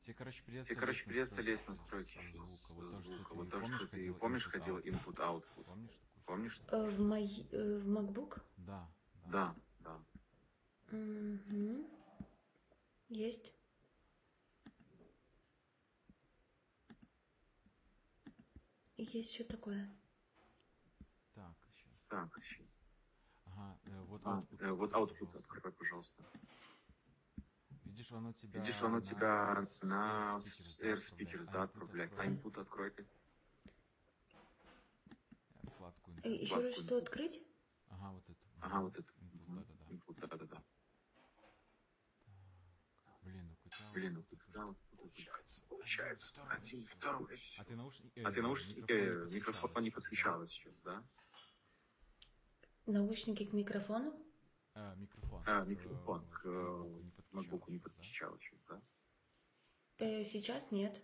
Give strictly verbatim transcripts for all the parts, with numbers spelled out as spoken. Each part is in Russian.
Тебе, короче, Тебе, придется короче, лезть придется настройки лезть в настройки звука. Вот то, что звука. Вот ты то, помнишь, что ты ходил помнишь, input ходил output. input-output. Помнишь такую штуку? Помнишь? Э, в, мой, э, в MacBook? Да, да. Да, да. Угу. Есть. Есть что такое? Так, сейчас. Так, сейчас. Ага, э, вот А, output. э, вот открой, output пожалуйста. открой, пожалуйста. Видишь, он у тебя Видишь, он у на тебя с- на Air Speakers, да, Air отправляет. Speakers, А да, input отправляет. открой. А input открой. Э, Вкладку Э, input. Еще раз что открыть? Ага, вот эту. Ага, вот это. Input, Мгм. да-да-да. Input, да-да-да. Блин, ну хотя Блин, ну output тут тут да, вот тут получается. Один, получается второй. один, второй. А ты наушники, А ты э, наушники, микрофон не э, микрофон не подключала подключалась еще, да? Наушники к микрофону? А, микрофон. А, к, микрофон к э, MacBook'у не э, подключала MacBook'у не еще, да? подключал еще, да? Э, сейчас нет.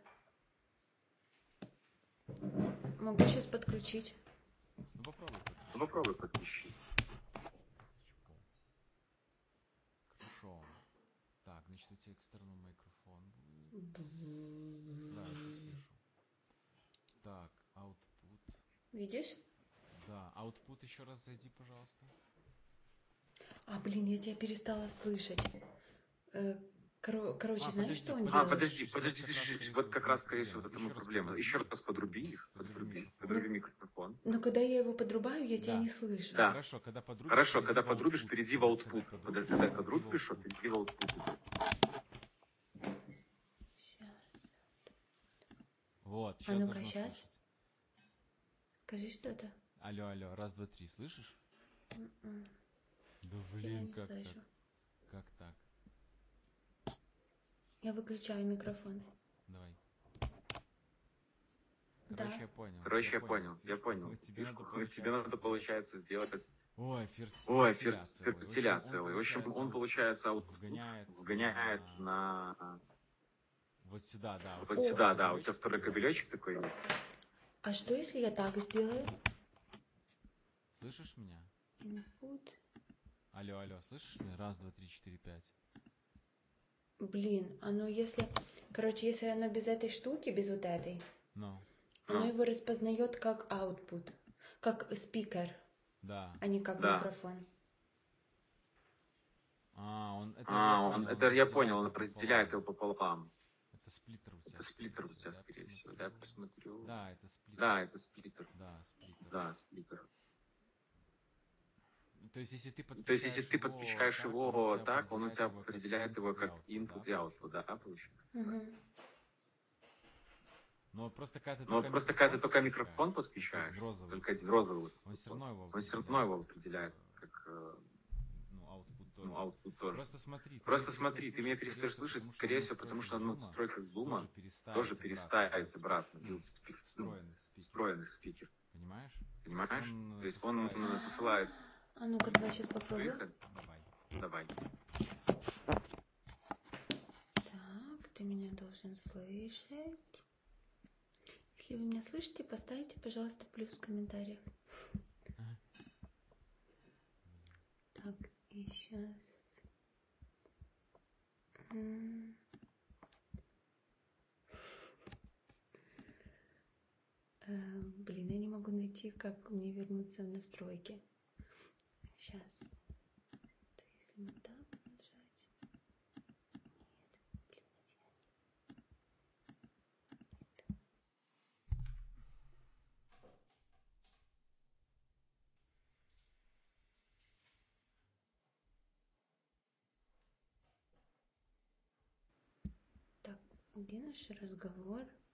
Могу сейчас подключить. Ну попробуй подключи. Ну попробуй подключи. Хорошо. Так, значит, у тебя экстернал микрофон будет. Да, я тебя слышу. Так, output. Видишь? Да, output еще раз зайди, пожалуйста. А, блин, я тебя перестала слышать. Э, коро- короче, А, знаешь, подожди, что он подожди. А, делает? подожди, Вот подожди, как раз, подожди, скорее вот всего, как в раз, этом скорее всего, проблема. вот этому Еще раз проблема. подруби. Еще раз подруби их, Подруби подруби, микрофон. подруби микрофон. Но когда я его подрубаю, я тебя Да. не слышу. Да. Хорошо, когда подрубишь, Хорошо, перейди когда в подрубишь, output. перейди в Когда output. Когда подрубишь, когда перейди в подрубишь, output. перейди в output. Вот, А сейчас ну-ка, должно щас. слышать. Скажи что-то. Алло, алло, раз, два, три, слышишь? М-м. Да Тебя блин, не как слышу. так? Как так? Я выключаю микрофон. Давай. Да. Короче, я понял. Короче, я понял, я фишку. понял. Вот тебе надо, Фишку. Тебе получается, надо, получается, сделать... Ой, ферти... Ой, фертиля фер- целый. фертиля В общем, целый. В общем, он, вот получается, output вгоняет вгоняет на... на... Вот сюда, да. Вот О. сюда, да. У тебя второй кабелечек такой есть. А что, если я так сделаю? Слышишь меня? Input. Алло, алло, слышишь меня? Раз, два, три, четыре, пять. Блин, оно если... Короче, если оно без этой штуки, без вот этой, Ну, оно Ну. его распознает как output, как спикер, да. а не как Да. микрофон. А, он... Это А, я он, понял, это я разделяет понял, он его разделяет его пополам. пополам. Это сплиттер у тебя. Это сплиттер у тебя, скорее всего. Да, я посмотрю. Да, это сплиттер. Да, это сплиттер. Да, сплиттер. Да, сплиттер. То есть, если ты подключаешь, То есть, если ты подключаешь так, его он так, он у тебя определяет определяет его как и input и output, да, получается? получается? Мгм. Но просто когда ты Но только просто когда ты только микрофон подключаешь, только один розовый, только один розовый, он все равно его он все равно определяет, его определяет как э, ну, output тоже. ну, outpут тоже. Просто смотри, ты Просто меня смотри, ты меня перестаешь слышать, скорее всего, потому что на настройках зума тоже переставить обратно ну, спик- ну, встроенный спикер. встроенный спикер. Понимаешь? Понимаешь? Он, То есть он посылает- э, посылает А ну-ка, давай сейчас попробуем. выход. Давай. Давай. Так, ты меня должен слышать. Если вы меня слышите, поставьте, пожалуйста, плюс в комментариях. Так, и сейчас... Блин, я не могу найти, как мне вернуться в настройки. Сейчас. Если вот так нажать. Нет, блин, так, где наш разговор?